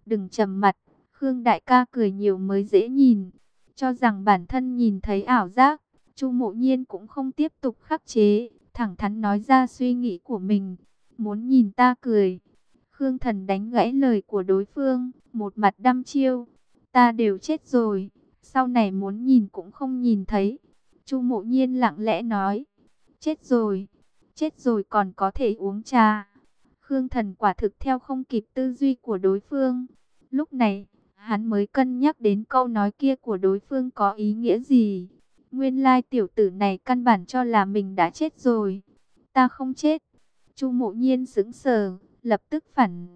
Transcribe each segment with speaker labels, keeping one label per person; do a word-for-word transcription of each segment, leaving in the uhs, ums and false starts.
Speaker 1: Đừng trầm mặt, Khương đại ca cười nhiều mới dễ nhìn. Cho rằng bản thân nhìn thấy ảo giác, Chu Mộ Nhiên cũng không tiếp tục khắc chế, thẳng thắn nói ra suy nghĩ của mình. Muốn nhìn ta cười. Khương Thần đánh gãy lời của đối phương, một mặt đăm chiêu. Ta đều chết rồi, sau này muốn nhìn cũng không nhìn thấy. Chu Mộ Nhiên lặng lẽ nói. Chết rồi, chết rồi còn có thể uống trà. Khương Thần quả thực theo không kịp tư duy của đối phương. Lúc này, hắn mới cân nhắc đến câu nói kia của đối phương có ý nghĩa gì. Nguyên lai tiểu tử này căn bản cho là mình đã chết rồi. Ta không chết. Chu Mộ Nhiên sững sờ, lập tức phản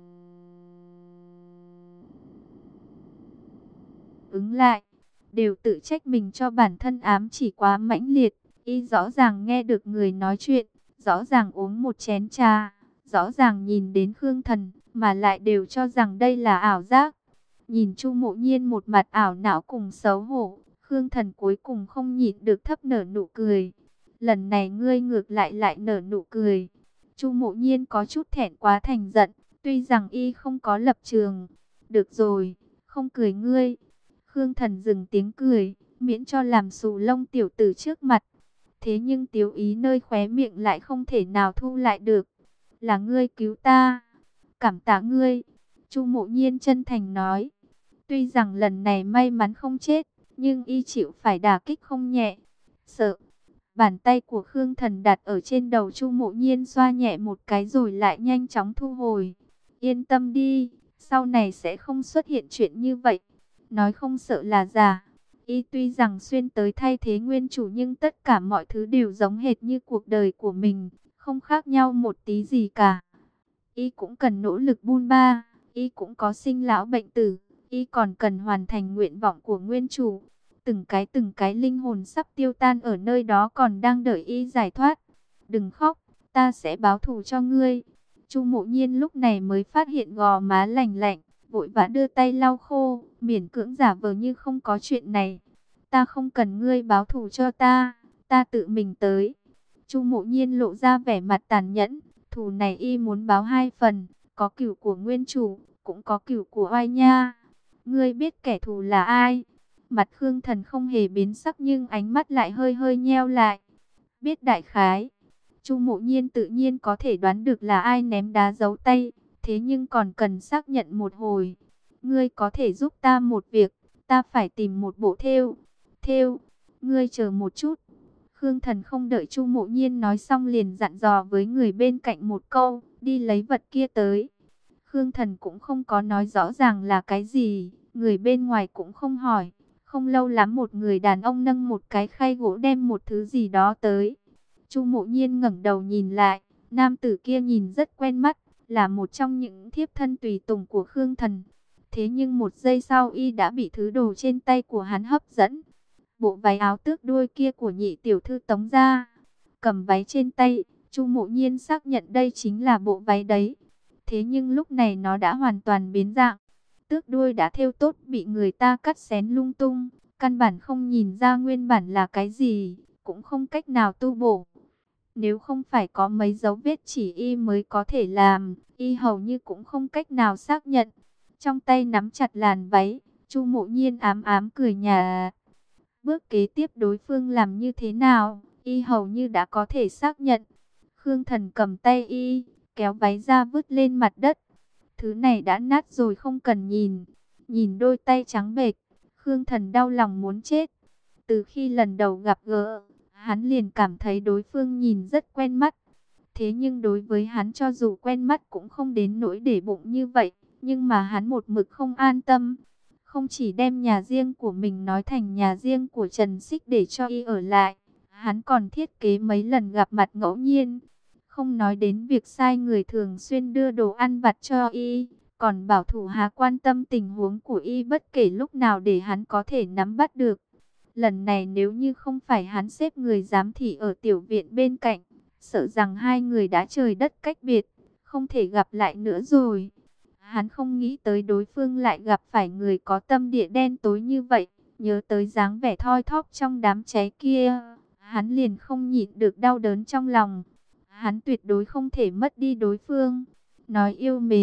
Speaker 1: ứng lại. Đều tự trách mình cho bản thân ám chỉ quá mãnh liệt. Y rõ ràng nghe được người nói chuyện, rõ ràng uống một chén trà, rõ ràng nhìn đến Khương Thần, mà lại đều cho rằng đây là ảo giác. Nhìn Chu Mộ Nhiên một mặt ảo não cùng xấu hổ, Khương Thần cuối cùng không nhịn được thấp nở nụ cười. Lần này ngươi ngược lại lại nở nụ cười. Chu Mộ Nhiên có chút thẹn quá thành giận, tuy rằng y không có lập trường. Được rồi, không cười ngươi. Khương Thần dừng tiếng cười, miễn cho làm xù lông tiểu tử trước mặt. Thế nhưng tiếu ý nơi khóe miệng lại không thể nào thu lại được. Là ngươi cứu ta. Cảm tạ ngươi. Chu Mộ Nhiên chân thành nói. Tuy rằng lần này may mắn không chết, nhưng y chịu phải đả kích không nhẹ. Sợ. Bàn tay của Khương Thần đặt ở trên đầu Chu Mộ Nhiên xoa nhẹ một cái rồi lại nhanh chóng thu hồi. Yên tâm đi, sau này sẽ không xuất hiện chuyện như vậy. Nói không sợ là giả. Y tuy rằng xuyên tới thay thế nguyên chủ nhưng tất cả mọi thứ đều giống hệt như cuộc đời của mình, không khác nhau một tí gì cả. Y cũng cần nỗ lực bôn ba, Y cũng có sinh lão bệnh tử, Y còn cần hoàn thành nguyện vọng của nguyên chủ. Từng cái từng cái linh hồn sắp tiêu tan ở nơi đó còn đang đợi Y giải thoát. Đừng khóc, ta sẽ báo thù cho ngươi. Chu Mộ Nhiên lúc này mới phát hiện gò má lạnh lạnh, vội vã đưa tay lau khô, miễn cưỡng giả vờ như không có chuyện này. Ta không cần ngươi báo thù cho ta, ta tự mình tới. Chu Mộ Nhiên lộ ra vẻ mặt tàn nhẫn, thù này y muốn báo hai phần, có cửu của nguyên chủ, cũng có cửu của oai nha. Ngươi biết kẻ thù là ai? Mặt Khương Thần không hề biến sắc nhưng ánh mắt lại hơi hơi nheo lại. Biết đại khái. Chu Mộ Nhiên tự nhiên có thể đoán được là ai ném đá giấu tay, thế nhưng còn cần xác nhận một hồi. Ngươi có thể giúp ta một việc, ta phải tìm một bộ thêu. Thêu, ngươi chờ một chút. Khương Thần không đợi Chu Mộ Nhiên nói xong liền dặn dò với người bên cạnh một câu, đi lấy vật kia tới. Khương Thần cũng không có nói rõ ràng là cái gì, người bên ngoài cũng không hỏi. Không lâu lắm một người đàn ông nâng một cái khay gỗ đem một thứ gì đó tới. Chu Mộ Nhiên ngẩng đầu nhìn lại, nam tử kia nhìn rất quen mắt, là một trong những thiếp thân tùy tùng của Khương Thần. Thế nhưng một giây sau y đã bị thứ đồ trên tay của hắn hấp dẫn. Bộ váy áo tước đuôi kia của nhị tiểu thư Tống gia. Cầm váy trên tay, Chu Mộ Nhiên xác nhận đây chính là bộ váy đấy. Thế nhưng lúc này nó đã hoàn toàn biến dạng. Tước đuôi đã thêu tốt bị người ta cắt xén lung tung. Căn bản không nhìn ra nguyên bản là cái gì, cũng không cách nào tu bổ. Nếu không phải có mấy dấu vết chỉ y mới có thể làm, y hầu như cũng không cách nào xác nhận. Trong tay nắm chặt làn váy, Chu Mộ Nhiên ám ám cười nhạt. Bước kế tiếp đối phương làm như thế nào, y hầu như đã có thể xác nhận. Khương Thần cầm tay y, kéo váy ra vứt lên mặt đất. Thứ này đã nát rồi không cần nhìn. Nhìn đôi tay trắng bệch, Khương Thần đau lòng muốn chết. Từ khi lần đầu gặp gỡ, hắn liền cảm thấy đối phương nhìn rất quen mắt. Thế nhưng đối với hắn cho dù quen mắt cũng không đến nỗi để bụng như vậy. Nhưng mà hắn một mực không an tâm. Không chỉ đem nhà riêng của mình nói thành nhà riêng của Trần Xích để cho y ở lại. Hắn còn thiết kế mấy lần gặp mặt ngẫu nhiên. Không nói đến việc sai người thường xuyên đưa đồ ăn vặt cho y. Còn bảo thủ hạ quan tâm tình huống của y bất kể lúc nào để hắn có thể nắm bắt được. Lần này nếu như không phải hắn xếp người giám thị ở tiểu viện bên cạnh, sợ rằng hai người đã trời đất cách biệt, không thể gặp lại nữa rồi. Hắn không nghĩ tới đối phương lại gặp phải người có tâm địa đen tối như vậy, nhớ tới dáng vẻ thoi thóp trong đám cháy kia, hắn liền không nhịn được đau đớn trong lòng. Hắn tuyệt đối không thể mất đi đối phương. Nói yêu mến,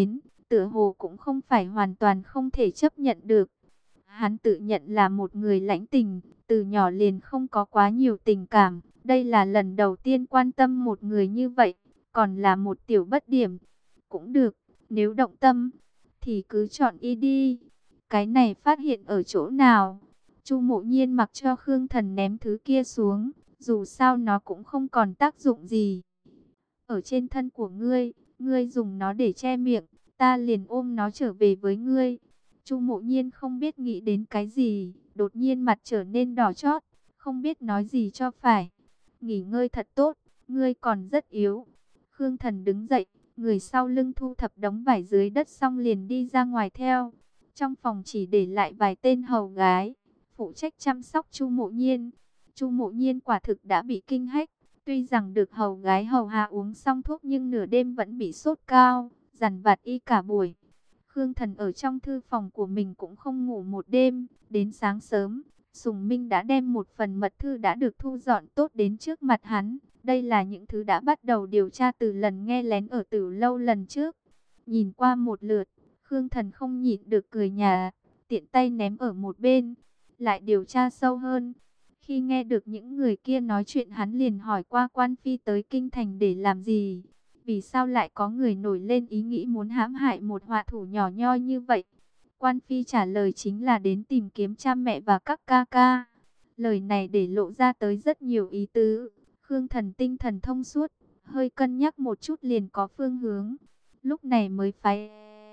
Speaker 1: tựa hồ cũng không phải hoàn toàn không thể chấp nhận được. Hắn tự nhận là một người lãnh tình, từ nhỏ liền không có quá nhiều tình cảm. Đây là lần đầu tiên quan tâm một người như vậy, còn là một tiểu bất điểm. Cũng được, nếu động tâm, thì cứ chọn y đi. Cái này phát hiện ở chỗ nào? Chu Mộ Nhiên mặc cho Khương Thần ném thứ kia xuống, dù sao nó cũng không còn tác dụng gì. Ở trên thân của ngươi, ngươi dùng nó để che miệng, ta liền ôm nó trở về với ngươi. Chu Mộ Nhiên không biết nghĩ đến cái gì, đột nhiên mặt trở nên đỏ chót, không biết nói gì cho phải. Nghỉ ngơi thật tốt, ngươi còn rất yếu. Khương Thần đứng dậy, người sau lưng thu thập đống vải dưới đất xong liền đi ra ngoài theo. Trong phòng chỉ để lại vài tên hầu gái, phụ trách chăm sóc Chu Mộ Nhiên. Chu Mộ Nhiên quả thực đã bị kinh hách, tuy rằng được hầu gái hầu hạ uống xong thuốc nhưng nửa đêm vẫn bị sốt cao, dằn vặt y cả buổi. Khương Thần ở trong thư phòng của mình cũng không ngủ một đêm, đến sáng sớm, Sùng Minh đã đem một phần mật thư đã được thu dọn tốt đến trước mặt hắn. Đây là những thứ đã bắt đầu điều tra từ lần nghe lén ở Tử Lâu lần trước. Nhìn qua một lượt, Khương Thần không nhịn được cười nhả, tiện tay ném ở một bên, lại điều tra sâu hơn. Khi nghe được những người kia nói chuyện, hắn liền hỏi qua quan phi tới kinh thành để làm gì. Vì sao lại có người nổi lên ý nghĩ muốn hãm hại một họa thủ nhỏ nhoi như vậy? Quan phi trả lời chính là đến tìm kiếm cha mẹ và các ca ca. Lời này để lộ ra tới rất nhiều ý tứ. Khương Thần tinh thần thông suốt, hơi cân nhắc một chút liền có phương hướng. Lúc này mới phái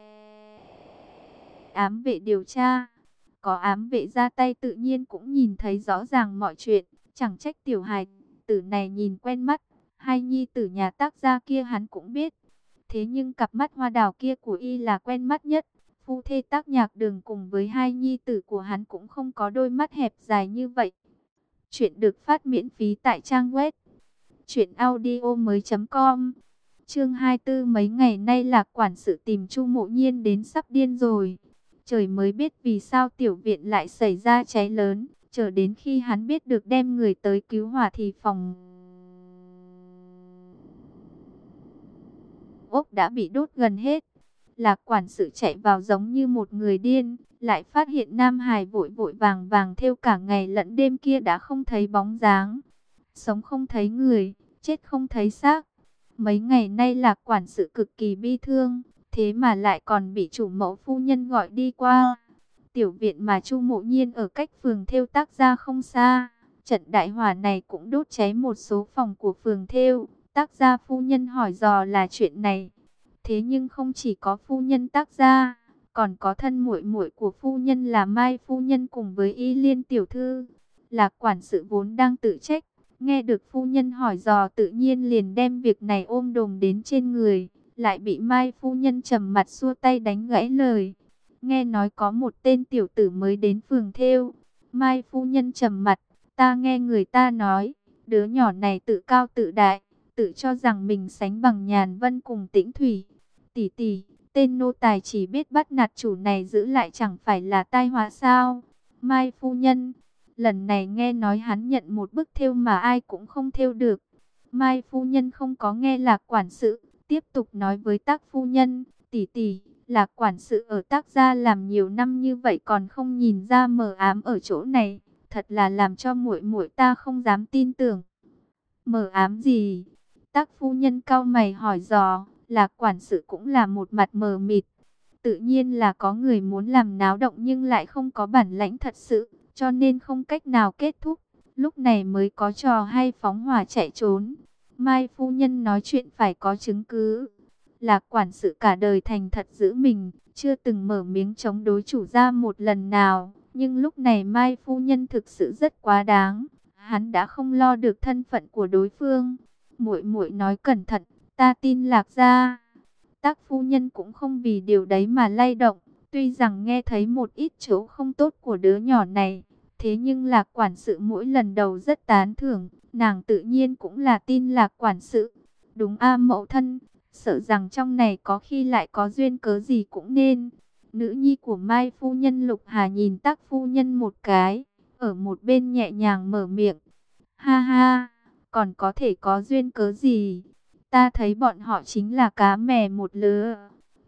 Speaker 1: ám vệ điều tra. Có ám vệ ra tay tự nhiên cũng nhìn thấy rõ ràng mọi chuyện. Chẳng trách tiểu hài tử này nhìn quen mắt. Hai nhi tử nhà tác gia kia hắn cũng biết. Thế nhưng cặp mắt hoa đào kia của y là quen mắt nhất. Phu thê Tác Nhạc Đường cùng với hai nhi tử của hắn cũng không có đôi mắt hẹp dài như vậy. Chuyện được phát miễn phí tại trang web truyện audio mới chấm com. Chương hai mươi tư. Mấy ngày nay Lạc quản sự tìm Chu Mộ Nhiên đến sắp điên rồi. Trời mới biết vì sao tiểu viện lại xảy ra cháy lớn. Chờ đến khi hắn biết được đem người tới cứu hỏa thì phòng ốc đã bị đốt gần hết. Lạc quản sự chạy vào giống như một người điên, lại phát hiện Nam Hải vội vội vàng vàng thêu cả ngày lẫn đêm kia đã không thấy bóng dáng. Sống không thấy người, chết không thấy xác. Mấy ngày nay Lạc quản sự cực kỳ bi thương, thế mà lại còn bị chủ mẫu phu nhân gọi đi qua. Tiểu viện mà Chu Mộ Nhiên ở cách phường thêu Tác Gia không xa. Trận đại hỏa này cũng đốt cháy một số phòng của phường thêu. Tác Gia phu nhân hỏi dò là chuyện này. Thế nhưng không chỉ có phu nhân Tác Gia, còn có thân muội muội của phu nhân là Mai phu nhân cùng với Y Liên tiểu thư. Lạc quản sự vốn đang tự trách, nghe được phu nhân hỏi dò tự nhiên liền đem việc này ôm đồm đến trên người, lại bị Mai phu nhân trầm mặt xua tay đánh gãy lời. Nghe nói có một tên tiểu tử mới đến phường thêu. Mai phu nhân trầm mặt, ta nghe người ta nói, đứa nhỏ này tự cao tự đại, tự cho rằng mình sánh bằng Nhàn Vân cùng Tĩnh Thủy. Tỷ tỷ, tên nô tài chỉ biết bắt nạt chủ này giữ lại chẳng phải là tai họa sao? Mai phu nhân, lần này nghe nói hắn nhận một bức thêu mà ai cũng không thêu được. Mai phu nhân không có nghe Lạc quản sự, tiếp tục nói với Tác phu nhân, tỷ tỷ, Lạc quản sự ở Tác Gia làm nhiều năm như vậy còn không nhìn ra mờ ám ở chỗ này, thật là làm cho muội muội ta không dám tin tưởng. Mờ ám gì? Tác phu nhân cau mày hỏi dò. Lạc quản sự cũng là một mặt mờ mịt. Tự nhiên là có người muốn làm náo động nhưng lại không có bản lãnh thật sự, cho nên không cách nào kết thúc. Lúc này mới có trò hay phóng hỏa chạy trốn. Mai phu nhân nói chuyện phải có chứng cứ. Lạc quản sự cả đời thành thật giữ mình, chưa từng mở miếng chống đối chủ gia một lần nào. Nhưng lúc này Mai phu nhân thực sự rất quá đáng. Hắn đã không lo được thân phận của đối phương. Muội muội nói cẩn thận, ta tin Lạc gia. Tác phu nhân cũng không vì điều đấy mà lay động. Tuy rằng nghe thấy một ít chỗ không tốt của đứa nhỏ này, thế nhưng Lạc quản sự mỗi lần đầu rất tán thưởng. Nàng tự nhiên cũng là tin Lạc quản sự. Đúng a mẫu thân, sợ rằng trong này có khi lại có duyên cớ gì cũng nên. Nữ nhi của Mai phu nhân Lục Hà nhìn Tác phu nhân một cái, ở một bên nhẹ nhàng mở miệng. Ha ha, còn có thể có duyên cớ gì? Ta thấy bọn họ chính là cá mè một lứa.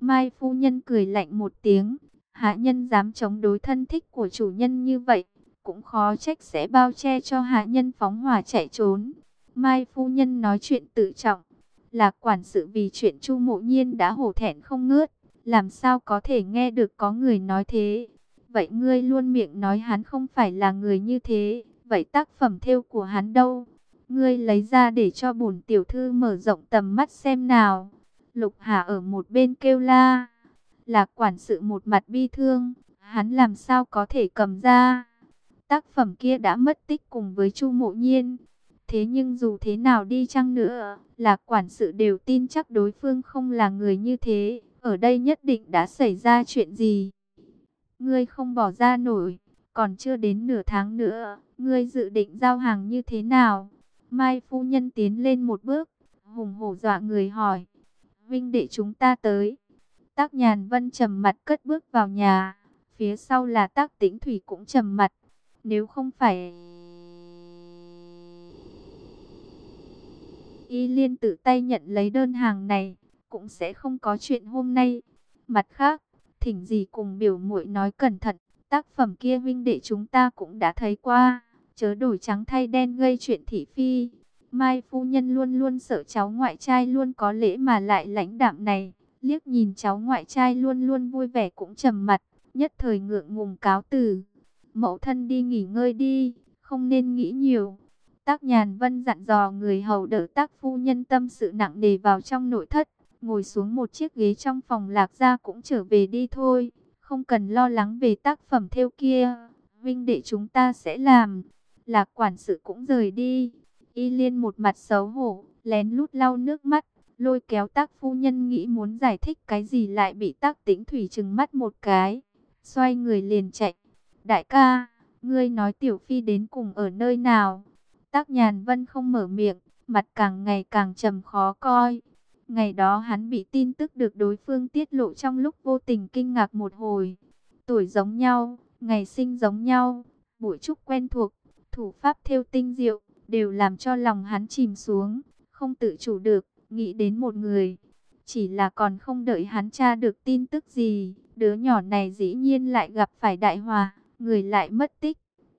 Speaker 1: Mai phu nhân cười lạnh một tiếng, hạ nhân dám chống đối thân thích của chủ nhân như vậy, cũng khó trách sẽ bao che cho hạ nhân phóng hỏa chạy trốn. Mai phu nhân nói chuyện tự trọng, Lạc quản sự vì chuyện Chu Mộ Nhiên đã hổ thẹn không ngớt, làm sao có thể nghe được có người nói thế. Vậy ngươi luôn miệng nói hắn không phải là người như thế, vậy tác phẩm thêu của hắn đâu? Ngươi lấy ra để cho bổn tiểu thư mở rộng tầm mắt xem nào. Lục Hà ở một bên kêu la. Lạc quản sự một mặt bi thương, hắn làm sao có thể cầm ra? Tác phẩm kia đã mất tích cùng với Chu Mộ Nhiên. Thế nhưng dù thế nào đi chăng nữa, Lạc quản sự đều tin chắc đối phương không là người như thế. Ở đây nhất định đã xảy ra chuyện gì? Ngươi không bỏ ra nổi, còn chưa đến nửa tháng nữa, ngươi dự định giao hàng như thế nào? Mai phu nhân tiến lên một bước, hùng hổ dọa người hỏi. Vinh đệ chúng ta tới. Tác Nhàn Vân trầm mặt cất bước vào nhà, phía sau là Tác Tĩnh Thủy cũng trầm mặt. Nếu không phải Y Liên tự tay nhận lấy đơn hàng này, cũng sẽ không có chuyện hôm nay. Mặt khác, thỉnh gì cùng biểu muội nói cẩn thận, tác phẩm kia huynh đệ chúng ta cũng đã thấy qua, chớ đổi trắng thay đen gây chuyện thị phi. Mai phu nhân luôn luôn sợ cháu ngoại trai luôn có lễ mà lại lãnh đạm này, liếc nhìn cháu ngoại trai luôn luôn vui vẻ cũng trầm mặt, nhất thời ngượng ngùng cáo từ. Mẫu thân đi nghỉ ngơi đi, không nên nghĩ nhiều. Tác Nhàn Vân dặn dò người hầu đỡ Tác phu nhân tâm sự nặng nề vào trong nội thất, ngồi xuống một chiếc ghế trong phòng. Lạc gia cũng trở về đi thôi, không cần lo lắng về tác phẩm thêu kia, huynh đệ chúng ta sẽ làm. Lạc quản sự cũng rời đi. Y Liên một mặt xấu hổ, lén lút lau nước mắt, lôi kéo Tác phu nhân nghĩ muốn giải thích cái gì lại bị Tác Tĩnh Thủy trừng mắt một cái, xoay người liền chạy. Đại ca, ngươi nói Tiểu Phi đến cùng ở nơi nào? Tác Nhàn Vân không mở miệng, mặt càng ngày càng trầm khó coi. Ngày đó hắn bị tin tức được đối phương tiết lộ trong lúc vô tình kinh ngạc một hồi. Tuổi giống nhau, ngày sinh giống nhau, bụi trúc quen thuộc, thủ pháp thêu tinh diệu, đều làm cho lòng hắn chìm xuống, không tự chủ được, nghĩ đến một người. Chỉ là còn không đợi hắn tra được tin tức gì, đứa nhỏ này dĩ nhiên lại gặp phải đại họa, người lại mất tích.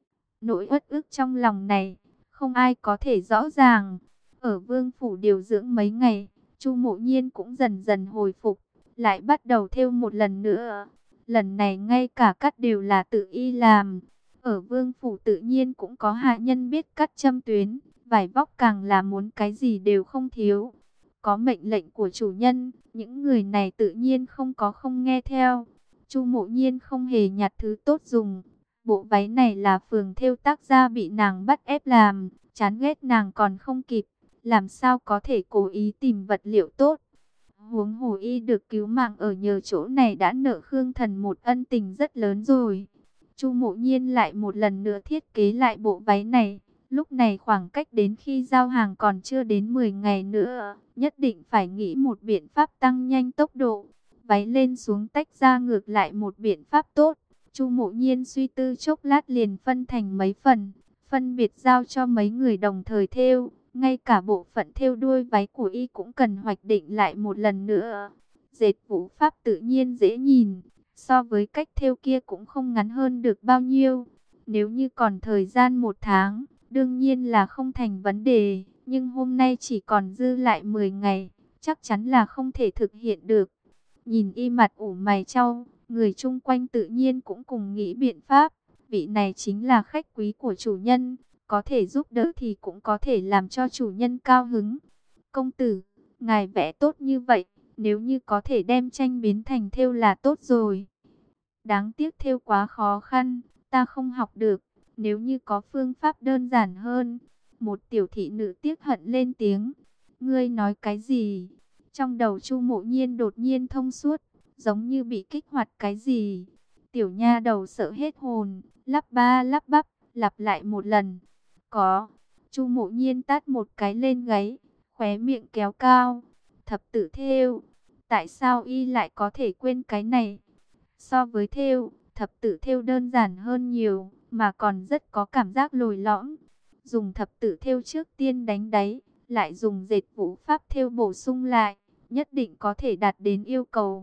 Speaker 1: Nỗi uất ức trong lòng này, không ai có thể rõ ràng. Ở Vương phủ điều dưỡng mấy ngày, Chu Mộ Nhiên cũng dần dần hồi phục, lại bắt đầu thêu một lần nữa. Lần này ngay cả cắt đều là tự y làm. Ở Vương phủ tự nhiên cũng có hạ nhân biết cắt châm tuyến, vải vóc càng là muốn cái gì đều không thiếu. Có mệnh lệnh của chủ nhân, những người này tự nhiên không có không nghe theo. Chu Mộ Nhiên không hề nhặt thứ tốt dùng. Bộ váy này là Phường thêu tác gia bị nàng bắt ép làm, chán ghét nàng còn không kịp, làm sao có thể cố ý tìm vật liệu tốt. Huống hồ y được cứu mạng ở nhờ chỗ này đã nợ Khương Thần một ân tình rất lớn rồi. Chu Mộ Nhiên lại một lần nữa thiết kế lại bộ váy này. Lúc này khoảng cách đến khi giao hàng còn chưa đến mười ngày nữa, nhất định phải nghĩ một biện pháp tăng nhanh tốc độ. Váy lên xuống tách ra ngược lại một biện pháp tốt. Chu Mộ Nhiên suy tư chốc lát liền phân thành mấy phần, phân biệt giao cho mấy người đồng thời thêu. Ngay cả bộ phận thêu đuôi váy của y cũng cần hoạch định lại một lần nữa. Dệt vũ pháp tự nhiên dễ nhìn, so với cách thêu kia cũng không ngắn hơn được bao nhiêu. Nếu như còn thời gian một tháng, đương nhiên là không thành vấn đề, nhưng hôm nay chỉ còn dư lại mười ngày, chắc chắn là không thể thực hiện được. Nhìn y mặt ủ mày chau, người chung quanh tự nhiên cũng cùng nghĩ biện pháp. Vị này chính là khách quý của chủ nhân, có thể giúp đỡ thì cũng có thể làm cho chủ nhân cao hứng. Công tử, ngài vẽ tốt như vậy, nếu như có thể đem tranh biến thành thêu là tốt rồi. Đáng tiếc thêu quá khó khăn, ta không học được. Nếu như có phương pháp đơn giản hơn. Một tiểu thị nữ tiếc hận lên tiếng. Ngươi nói cái gì? Trong đầu Chu Mộ Nhiên đột nhiên thông suốt, giống như bị kích hoạt cái gì. Tiểu nha đầu sợ hết hồn, lắp ba lắp bắp, lặp lại một lần. Có. Chu Mộ Nhiên tát một cái lên gáy, khóe miệng kéo cao. Thập tự thêu. Tại sao y lại có thể quên cái này? So với thêu, thập tự thêu đơn giản hơn nhiều, mà còn rất có cảm giác lồi lõm. Dùng thập tự thêu trước tiên đánh đáy, lại dùng dệt vũ pháp thêu bổ sung lại, nhất định có thể đạt đến yêu cầu.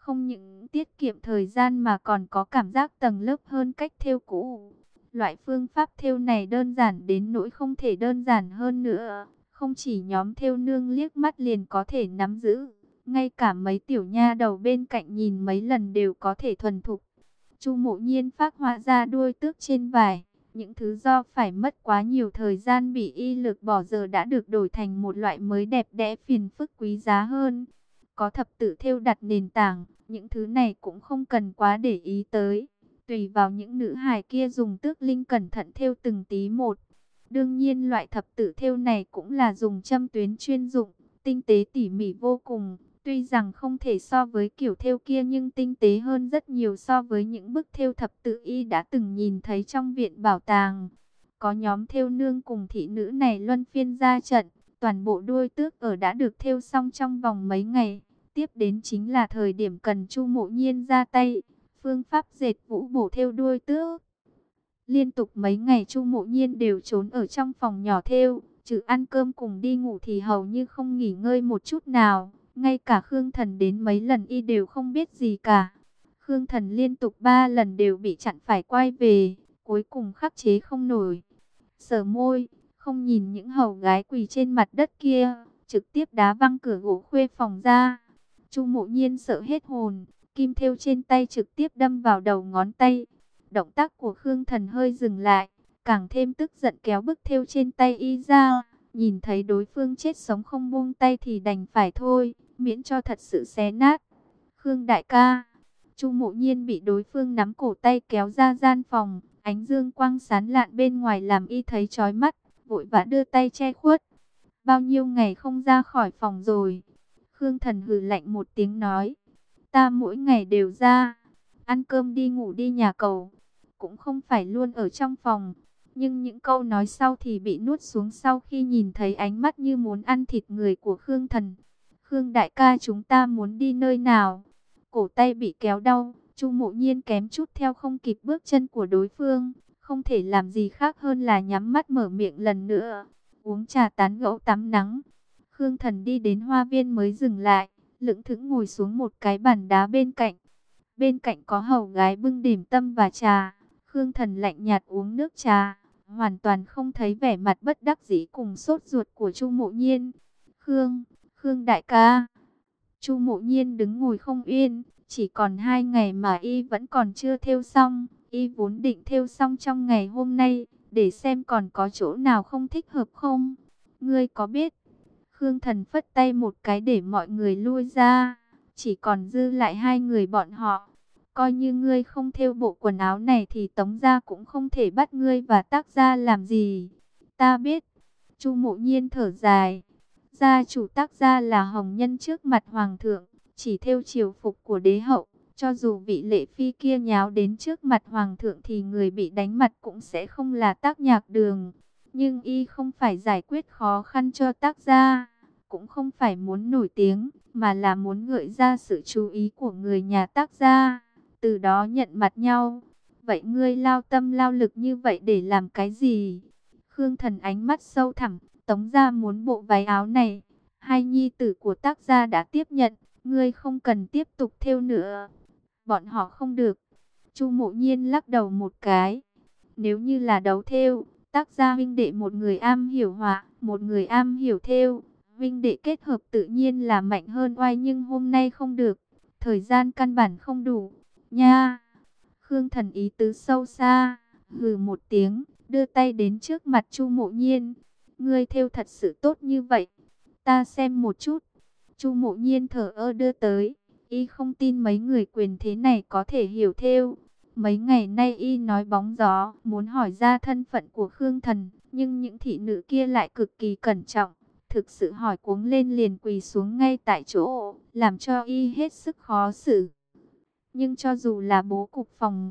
Speaker 1: Không những tiết kiệm thời gian mà còn có cảm giác tầng lớp hơn cách thêu cũ. Loại phương pháp thêu này đơn giản đến nỗi không thể đơn giản hơn nữa. Không chỉ nhóm thêu nương liếc mắt liền có thể nắm giữ, ngay cả mấy tiểu nha đầu bên cạnh nhìn mấy lần đều có thể thuần thục. Chu Mộ Nhiên phác họa ra đuôi tước trên vải, những thứ do phải mất quá nhiều thời gian bị y lực bỏ giờ đã được đổi thành một loại mới đẹp đẽ phiền phức quý giá hơn. Có thập tự thêu đặt nền tảng, những thứ này cũng không cần quá để ý tới. Tùy vào những nữ hài kia dùng tước linh cẩn thận thêu từng tí một. Đương nhiên loại thập tự thêu này cũng là dùng châm tuyến chuyên dụng, tinh tế tỉ mỉ vô cùng. Tuy rằng không thể so với kiểu thêu kia nhưng tinh tế hơn rất nhiều so với những bức thêu thập tự y đã từng nhìn thấy trong viện bảo tàng. Có nhóm thêu nương cùng thị nữ này luân phiên ra trận, toàn bộ đuôi tước ở đã được thêu xong trong vòng mấy ngày. Tiếp đến chính là thời điểm cần Chu Mộ Nhiên ra tay, phương pháp dệt vũ bổ thêu đuôi tước. Liên tục mấy ngày Chu Mộ Nhiên đều trốn ở trong phòng nhỏ thêu, trừ ăn cơm cùng đi ngủ thì hầu như không nghỉ ngơi một chút nào. Ngay cả Khương Thần đến mấy lần y đều không biết gì cả. Khương Thần liên tục ba lần đều bị chặn phải quay về, cuối cùng khắc chế không nổi. Sờ môi, không nhìn những hầu gái quỳ trên mặt đất kia, trực tiếp đá văng cửa gỗ khuê phòng ra. Chu Mộ Nhiên sợ hết hồn, kim thêu trên tay trực tiếp đâm vào đầu ngón tay. Động tác của Khương Thần hơi dừng lại, càng thêm tức giận kéo bức thêu trên tay y ra. Nhìn thấy đối phương chết sống không buông tay thì đành phải thôi, miễn cho thật sự xé nát. Khương đại ca, Chu Mộ Nhiên bị đối phương nắm cổ tay kéo ra gian phòng, ánh dương quang sáng lạn bên ngoài làm y thấy chói mắt, vội vã đưa tay che khuất. Bao nhiêu ngày không ra khỏi phòng rồi? Khương Thần hừ lạnh một tiếng nói, ta mỗi ngày đều ra, ăn cơm đi ngủ đi nhà cầu, cũng không phải luôn ở trong phòng. Nhưng những câu nói sau thì bị nuốt xuống sau khi nhìn thấy ánh mắt như muốn ăn thịt người của Khương Thần. Khương đại ca, chúng ta muốn đi nơi nào? Cổ tay bị kéo đau, Chu Mộ Nhiên kém chút theo không kịp bước chân của đối phương, không thể làm gì khác hơn là nhắm mắt mở miệng lần nữa, uống trà tán gẫu tắm nắng. Khương Thần đi đến hoa viên mới dừng lại, lững thững ngồi xuống một cái bàn đá bên cạnh. Bên cạnh có hầu gái bưng điểm tâm và trà. Khương Thần lạnh nhạt uống nước trà, hoàn toàn không thấy vẻ mặt bất đắc dĩ cùng sốt ruột của Chu Mộ Nhiên. Khương, Khương đại ca. Chu Mộ Nhiên đứng ngồi không yên, chỉ còn hai ngày mà y vẫn còn chưa thêu xong. Y vốn định thêu xong trong ngày hôm nay, để xem còn có chỗ nào không thích hợp không. Ngươi có biết? Khương Thần phất tay một cái để mọi người lui ra, chỉ còn dư lại hai người bọn họ. Coi như ngươi không thêu bộ quần áo này thì Tống gia cũng không thể bắt ngươi và Tác gia làm gì. Ta biết. Chu Mộ Nhiên thở dài. Gia chủ Tác gia là hồng nhân trước mặt hoàng thượng, chỉ thêu triều phục của đế hậu. Cho dù vị lệ phi kia nháo đến trước mặt hoàng thượng thì người bị đánh mặt cũng sẽ không là Tác Nhạc Đường. Nhưng y không phải giải quyết khó khăn cho Tác gia, cũng không phải muốn nổi tiếng, mà là muốn gợi ra sự chú ý của người nhà Tác gia, từ đó nhận mặt nhau. Vậy ngươi lao tâm lao lực như vậy để làm cái gì? Khương Thần ánh mắt sâu thẳm, Tống gia muốn bộ váy áo này, hai nhi tử của Tác gia đã tiếp nhận, ngươi không cần tiếp tục thêu nữa. Bọn họ không được. Chu Mộ Nhiên lắc đầu một cái. Nếu như là đấu thêu, Tác gia huynh đệ một người am hiểu họa, một người am hiểu thêu, huynh đệ kết hợp tự nhiên là mạnh hơn oai, nhưng hôm nay không được, thời gian căn bản không đủ. Nha. Khương Thần ý tứ sâu xa, hừ một tiếng, đưa tay đến trước mặt Chu Mộ Nhiên. Ngươi thêu thật sự tốt như vậy, ta xem một chút. Chu Mộ Nhiên thở ơ đưa tới, y không tin mấy người quyền thế này có thể hiểu thêu. Mấy ngày nay y nói bóng gió, muốn hỏi ra thân phận của Khương Thần, nhưng những thị nữ kia lại cực kỳ cẩn trọng. Thực sự hỏi cuống lên liền quỳ xuống ngay tại chỗ, làm cho y hết sức khó xử. Nhưng cho dù là bố cục phòng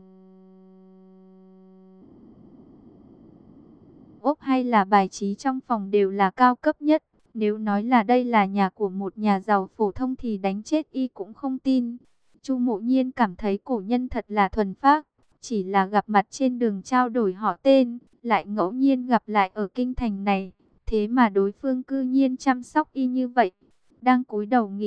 Speaker 1: ốc hay là bài trí trong phòng đều là cao cấp nhất. Nếu nói là đây là nhà của một nhà giàu phổ thông thì đánh chết y cũng không tin. Chu Mộ Nhiên cảm thấy cổ nhân thật là thuần phác. Chỉ là gặp mặt trên đường trao đổi họ tên, lại ngẫu nhiên gặp lại ở kinh thành này. Thế mà đối phương cư nhiên chăm sóc y như vậy. Đang cúi đầu nghĩ,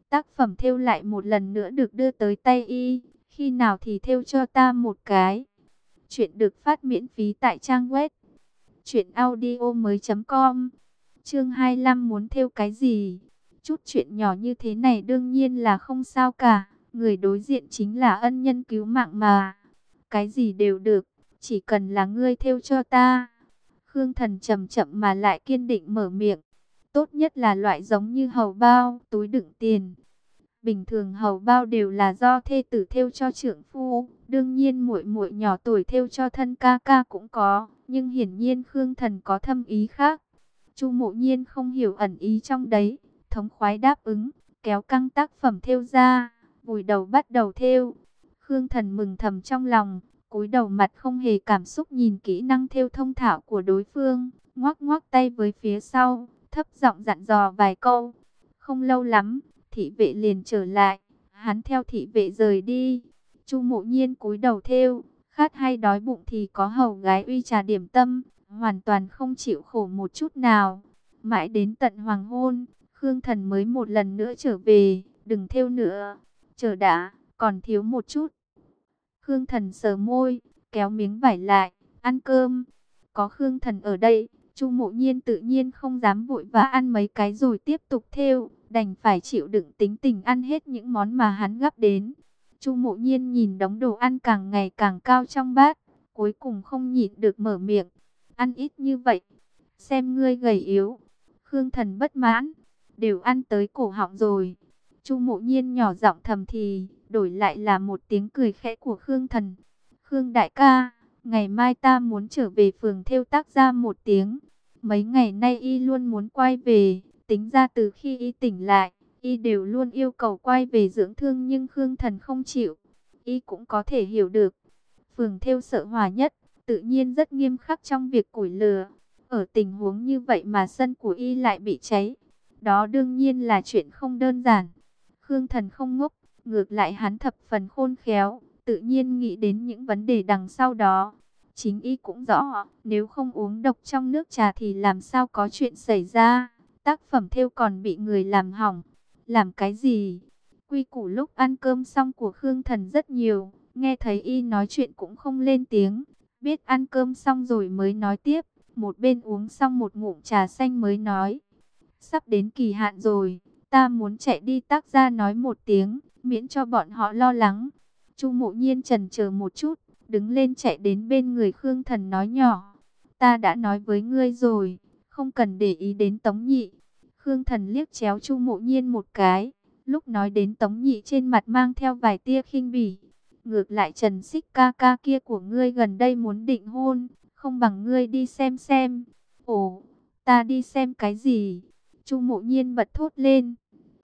Speaker 1: Tác phẩm thêu lại một lần nữa được đưa tới tay y, khi nào thì thêu cho ta một cái. Chuyện được phát miễn phí tại trang web truyện audio mới.com. Chương hai mươi lăm muốn thêu cái gì? Chút chuyện nhỏ như thế này đương nhiên là không sao cả, người đối diện chính là ân nhân cứu mạng mà. Cái gì đều được, chỉ cần là ngươi thêu cho ta. Khương Thần chậm chậm mà lại kiên định mở miệng. Tốt nhất là loại giống như hầu bao, túi đựng tiền. Bình thường hầu bao đều là do thê tử thêu cho trưởng phu, đương nhiên muội muội nhỏ tuổi thêu cho thân ca ca cũng có, nhưng hiển nhiên Khương Thần có thâm ý khác. Chu Mộ Nhiên không hiểu ẩn ý trong đấy, thống khoái đáp ứng, kéo căng tác phẩm thêu ra, vùi đầu bắt đầu thêu. Khương Thần mừng thầm trong lòng, cúi đầu mặt không hề cảm xúc nhìn kỹ năng thêu thông thạo của đối phương, ngoắc ngoắc tay với phía sau, thấp giọng dặn dò vài câu. Không lâu lắm, thị vệ liền trở lại, hắn theo thị vệ rời đi. Chu Mộ Nhiên cúi đầu thêu, khát hay đói bụng thì có hầu gái uy trà điểm tâm, hoàn toàn không chịu khổ một chút nào. Mãi đến tận hoàng hôn, Khương Thần mới một lần nữa trở về, đừng thêu nữa, chờ đã, còn thiếu một chút. Khương Thần sờ môi, kéo miếng vải lại, ăn cơm. Có Khương Thần ở đây, Chu Mộ Nhiên tự nhiên không dám vội vã ăn mấy cái rồi tiếp tục thêu, đành phải chịu đựng tính tình ăn hết những món mà hắn gắp đến. Chu Mộ Nhiên nhìn đống đồ ăn càng ngày càng cao trong bát, cuối cùng không nhịn được mở miệng, ăn ít như vậy, xem ngươi gầy yếu. Khương Thần bất mãn, đều ăn tới cổ họng rồi. Chu Mộ Nhiên nhỏ giọng thầm thì, đổi lại là một tiếng cười khẽ của Khương Thần. Khương đại ca, ngày mai ta muốn trở về phường thêu tác ra một tiếng. Mấy ngày nay y luôn muốn quay về, tính ra từ khi y tỉnh lại, y đều luôn yêu cầu quay về dưỡng thương nhưng Khương Thần không chịu. Y cũng có thể hiểu được. Phường thêu sợ hỏa nhất, tự nhiên rất nghiêm khắc trong việc củi lửa. Ở tình huống như vậy mà sân của y lại bị cháy, đó đương nhiên là chuyện không đơn giản. Khương Thần không ngốc, ngược lại hắn thập phần khôn khéo, tự nhiên nghĩ đến những vấn đề đằng sau đó. Chính y cũng rõ, nếu không uống độc trong nước trà thì làm sao có chuyện xảy ra. Tác phẩm thêu còn bị người làm hỏng. Làm cái gì? Quy củ lúc ăn cơm xong của Khương Thần rất nhiều, nghe thấy y nói chuyện cũng không lên tiếng, biết ăn cơm xong rồi mới nói tiếp. Một bên uống xong một ngụm trà xanh mới nói, sắp đến kỳ hạn rồi, ta muốn chạy đi tác gia nói một tiếng, miễn cho bọn họ lo lắng. Chu Mộ Nhiên chần chờ một chút, đứng lên chạy đến bên người Khương Thần nói nhỏ, ta đã nói với ngươi rồi, không cần để ý đến Tống Nhị. Khương Thần liếc chéo Chu Mộ Nhiên một cái, lúc nói đến Tống Nhị trên mặt mang theo vài tia khinh bỉ. Ngược lại Trần Xích ca ca kia của ngươi gần đây muốn định hôn, không bằng ngươi đi xem xem. Ồ, ta đi xem cái gì? Chu Mộ Nhiên bật thốt lên.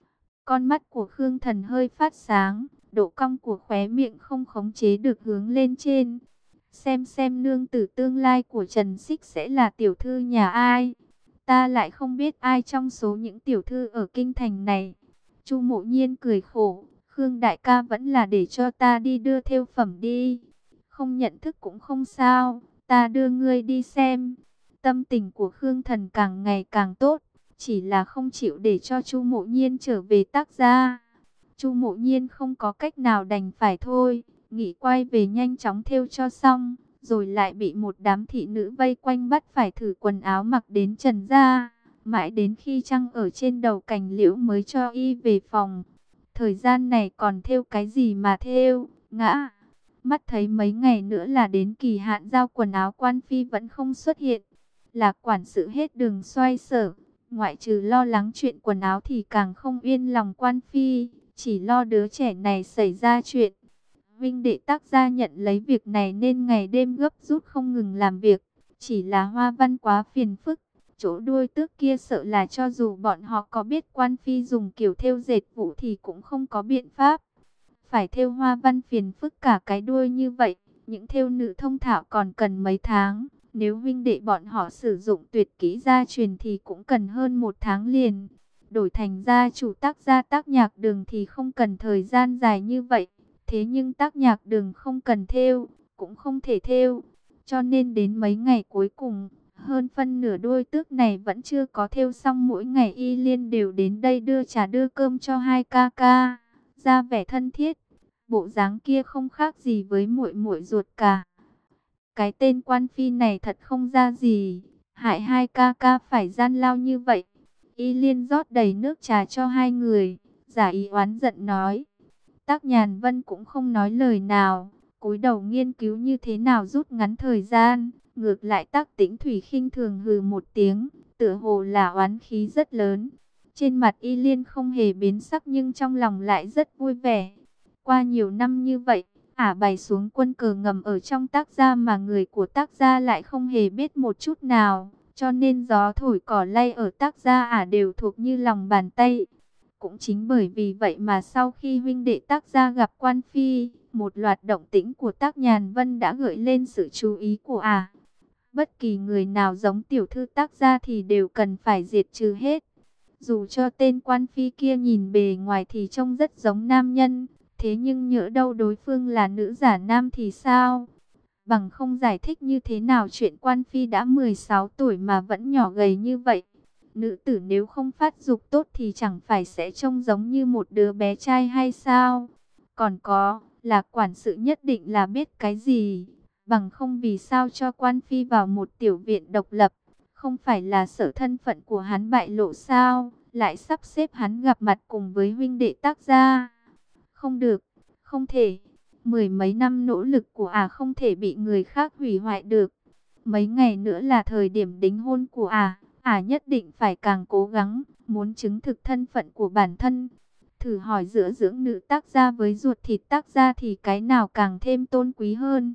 Speaker 1: Con mắt của Khương Thần hơi phát sáng, độ cong của khóe miệng không khống chế được hướng lên trên. Xem xem nương tử tương lai của Trần Xích sẽ là tiểu thư nhà ai? Ta lại không biết ai trong số những tiểu thư ở kinh thành này. Chu Mộ Nhiên cười khổ, Khương đại ca vẫn là để cho ta đi đưa thêu phẩm đi. Không nhận thức cũng không sao, ta đưa ngươi đi xem. Tâm tình của Khương Thần càng ngày càng tốt, chỉ là không chịu để cho Chu Mộ Nhiên trở về tác gia. Chu Mộ Nhiên không có cách nào đành phải thôi, nghĩ quay về nhanh chóng thêu cho xong, rồi lại bị một đám thị nữ vây quanh bắt phải thử quần áo mặc đến trần gia. Mãi đến khi trăng ở trên đầu cành liễu mới cho y về phòng. Thời gian này còn thêu cái gì mà thêu, ngã. Mắt thấy mấy ngày nữa là đến kỳ hạn giao quần áo quan phi vẫn không xuất hiện. Là quản sự hết đường xoay sở, ngoại trừ lo lắng chuyện quần áo thì càng không yên lòng quan phi, chỉ lo đứa trẻ này xảy ra chuyện. Vinh đệ tác gia nhận lấy việc này nên ngày đêm gấp rút không ngừng làm việc, chỉ là Hoa Văn quá phiền phức. Chỗ đuôi tước kia sợ là cho dù bọn họ có biết quan phi dùng kiểu thêu dệt vụ thì cũng không có biện pháp. Phải thêu hoa văn phiền phức cả cái đuôi như vậy, những thêu nữ thông thạo còn cần mấy tháng. Nếu huynh đệ bọn họ sử dụng tuyệt kỹ gia truyền thì cũng cần hơn một tháng liền. Đổi thành gia chủ tác gia tác nhạc đường thì không cần thời gian dài như vậy. Thế nhưng tác nhạc đường không cần thêu, cũng không thể thêu. Cho nên đến mấy ngày cuối cùng, Hơn phân nửa đuôi tước này vẫn chưa có thêu xong, mỗi ngày Y Liên đều đến đây đưa trà đưa cơm cho hai ca ca, ra vẻ thân thiết. Bộ dáng kia không khác gì với muội muội ruột cả. Cái tên Quan Phi này thật không ra gì, hại hai ca ca phải gian lao như vậy. Y Liên rót đầy nước trà cho hai người, giả ý oán giận nói. Tắc Nhàn Vân cũng không nói lời nào, cúi đầu nghiên cứu như thế nào rút ngắn thời gian. Ngược lại Tắc Tĩnh Thủy khinh thường hừ một tiếng, tựa hồ là oán khí rất lớn. Trên mặt Y Liên không hề biến sắc nhưng trong lòng lại rất vui vẻ. Qua nhiều năm như vậy, ả bày xuống quân cờ ngầm ở trong Tắc gia mà người của Tắc gia lại không hề biết một chút nào. Cho nên gió thổi cỏ lay ở Tắc gia ả đều thuộc như lòng bàn tay. Cũng chính bởi vì vậy mà sau khi huynh đệ Tắc gia gặp Quan Phi, một loạt động tĩnh của Tắc Nhàn Vân đã gợi lên sự chú ý của ả. Bất kỳ người nào giống tiểu thư Tắc gia thì đều cần phải diệt trừ hết. Dù cho tên Quan Phi kia nhìn bề ngoài thì trông rất giống nam nhân, thế nhưng nhỡ đâu đối phương là nữ giả nam thì sao? Bằng không giải thích như thế nào chuyện Quan Phi đã mười sáu tuổi mà vẫn nhỏ gầy như vậy. Nữ tử nếu không phát dục tốt thì chẳng phải sẽ trông giống như một đứa bé trai hay sao? Còn có, là quản sự nhất định là biết cái gì? Bằng không vì sao cho Quan Phi vào một tiểu viện độc lập? Không phải là sợ thân phận của hắn bại lộ sao? Lại sắp xếp hắn gặp mặt cùng với huynh đệ Tắc gia? Không được, không thể. Mười mấy năm nỗ lực của ả không thể bị người khác hủy hoại được. Mấy ngày nữa là thời điểm đính hôn của ả. Ả nhất định phải càng cố gắng, muốn chứng thực thân phận của bản thân. Thử hỏi giữa dưỡng nữ Tắc gia với ruột thịt Tắc gia thì cái nào càng thêm tôn quý hơn?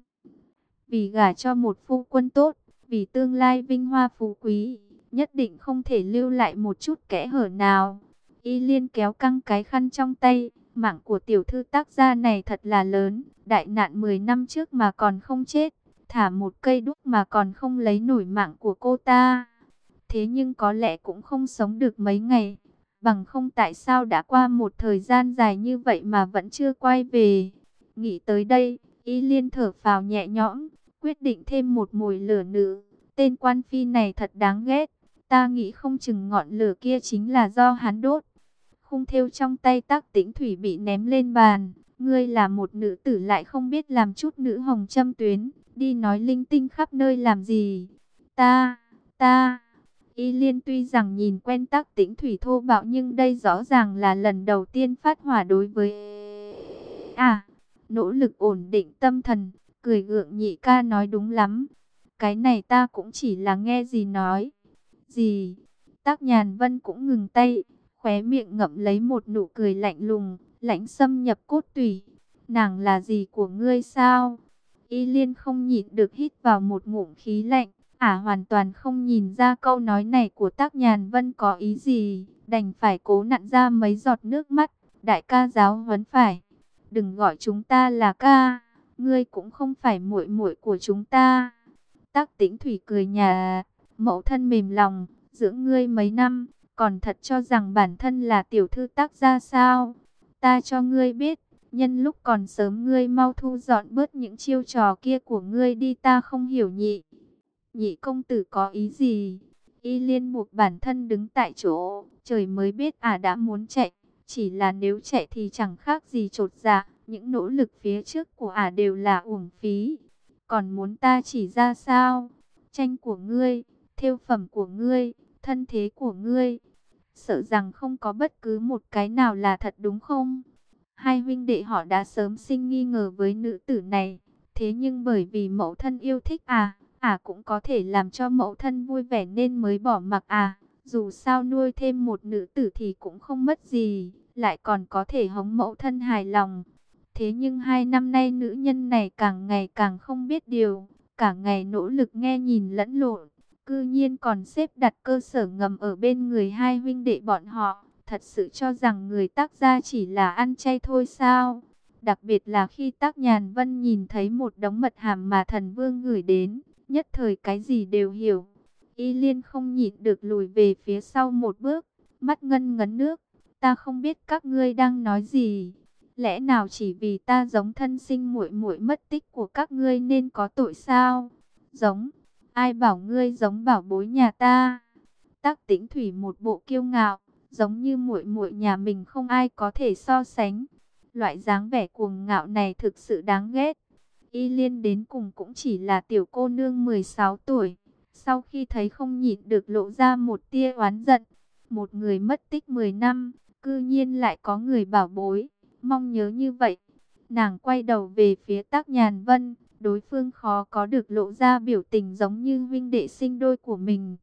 Speaker 1: Vì gả cho một phu quân tốt, vì tương lai vinh hoa phú quý, nhất định không thể lưu lại một chút kẽ hở nào. Y Liên kéo căng cái khăn trong tay, mạng của tiểu thư Tắc gia này thật là lớn, đại nạn mười năm trước mà còn không chết, thả một cây đuốc mà còn không lấy nổi mạng của cô ta. Thế nhưng có lẽ cũng không sống được mấy ngày, bằng không tại sao đã qua một thời gian dài như vậy mà vẫn chưa quay về. Nghĩ tới đây, Y Liên thở phào nhẹ nhõm, quyết định thêm một mồi lửa nữa. Tên Quan Phi này thật đáng ghét, ta nghĩ không chừng ngọn lửa kia chính là do hắn đốt. Khung thêu trong tay Tắc Tĩnh Thủy bị ném lên bàn. Ngươi là một nữ tử lại không biết làm chút nữ hồng châm tuyến, đi nói linh tinh khắp nơi làm gì? Ta, ta... Y Liên tuy rằng nhìn quen Tắc Tĩnh Thủy thô bạo nhưng đây rõ ràng là lần đầu tiên phát hỏa đối với... À, nỗ lực ổn định tâm thần, cười gượng nhị ca nói đúng lắm. Cái này ta cũng chỉ là nghe gì nói. Gì? Tắc Nhàn Vân cũng ngừng tay, khóe miệng ngậm lấy một nụ cười lạnh lùng, lạnh xâm nhập cốt tủy. Nàng là gì của ngươi sao? Y Liên không nhịn được hít vào một ngụm khí lạnh. Ả hoàn toàn không nhìn ra câu nói này của Tắc Nhàn Vân có ý gì, đành phải cố nặn ra mấy giọt nước mắt. Đại ca giáo huấn phải, đừng gọi chúng ta là ca, ngươi cũng không phải muội muội của chúng ta. Tắc Tĩnh Thủy cười nhạt, mẫu thân mềm lòng, dưỡng ngươi mấy năm, còn thật cho rằng bản thân là tiểu thư Tắc gia sao? Ta cho ngươi biết, nhân lúc còn sớm ngươi mau thu dọn bớt những chiêu trò kia của ngươi đi, ta không hiểu nhị. Nhị công tử có ý gì? Y Liên buộc bản thân đứng tại chỗ, trời mới biết ả đã muốn chạy, chỉ là nếu chạy thì chẳng khác gì chột dạ, những nỗ lực phía trước của ả đều là uổng phí. Còn muốn ta chỉ ra sao? Tranh của ngươi, thêu phẩm của ngươi, thân thế của ngươi, sợ rằng không có bất cứ một cái nào là thật đúng không? Hai huynh đệ họ đã sớm sinh nghi ngờ với nữ tử này, thế nhưng bởi vì mẫu thân yêu thích à, à cũng có thể làm cho mẫu thân vui vẻ nên mới bỏ mặc à. Dù sao nuôi thêm một nữ tử thì cũng không mất gì, lại còn có thể hống mẫu thân hài lòng. Thế nhưng hai năm nay nữ nhân này càng ngày càng không biết điều, cả ngày nỗ lực nghe nhìn lẫn lộn, cư nhiên còn xếp đặt cơ sở ngầm ở bên người hai huynh đệ bọn họ. Thật sự cho rằng người Tắc gia chỉ là ăn chay thôi sao? Đặc biệt là khi Tắc Nhàn Vân nhìn thấy một đống mật hàm mà thần vương gửi đến, nhất thời cái gì đều hiểu. Y Liên không nhịn được lùi về phía sau một bước, mắt ngân ngấn nước. Ta không biết các ngươi đang nói gì. Lẽ nào chỉ vì ta giống thân sinh muội muội mất tích của các ngươi nên có tội sao? Giống, Ai bảo ngươi giống bảo bối nhà ta? Tắc Tĩnh Thủy một bộ kiêu ngạo, giống như muội muội nhà mình không ai có thể so sánh. Loại dáng vẻ cuồng ngạo này thực sự đáng ghét. Y Liên đến cùng cũng chỉ là tiểu cô nương mười sáu tuổi. Sau khi thấy không nhịn được lộ ra một tia oán giận. Một người mất tích mười năm, cư nhiên lại có người bảo bối, mong nhớ như vậy. Nàng quay đầu về phía Tắc Nhàn Vân, đối phương khó có được lộ ra biểu tình giống như huynh đệ sinh đôi của mình.